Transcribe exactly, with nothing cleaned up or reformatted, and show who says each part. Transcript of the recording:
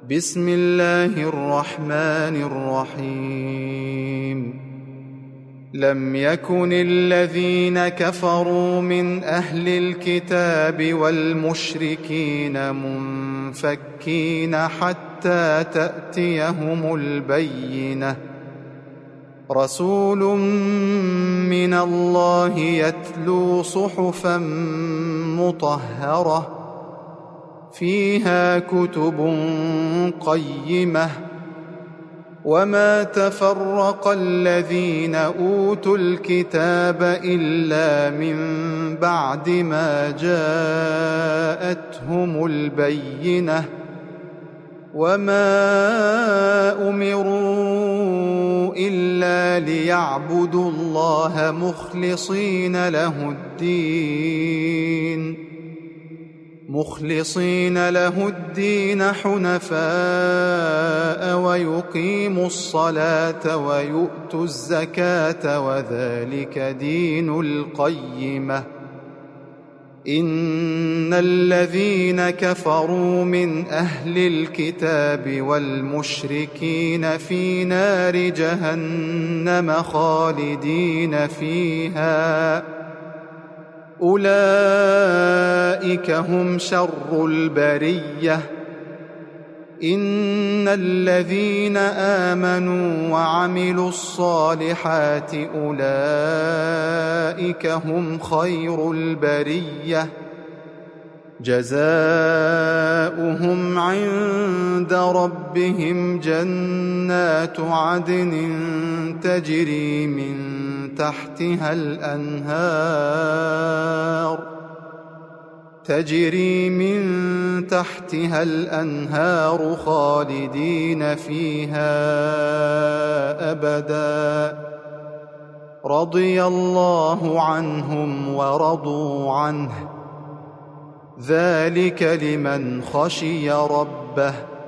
Speaker 1: بسم الله الرحمن الرحيم لم يكن الذين كفروا من أهل الكتاب والمشركين منفكين حتى تأتيهم البينة رسول من الله يتلو صحفا مطهرة فيها كتب قيمة وما تفرق الذين أوتوا الكتاب إلا من بعد ما جاءتهم البينة وما أمروا إلا ليعبدوا الله مخلصين له الدين مخلصين له الدين حنفاء ويقيموا الصلاة ويؤتوا الزكاة وذلك دين القيمة إن الذين كفروا من أهل الكتاب والمشركين في نار جهنم خالدين فيها أولئك هم شر البرية إن الذين آمنوا وعملوا الصالحات أولئك هم خير البرية جزاؤهم عند ربهم جنات عدن تجري من تحتها الأنهار تجري من تحتها الأنهار خالدين فيها أبدا رضي الله عنهم ورضوا عنه ذلك لمن خشي ربه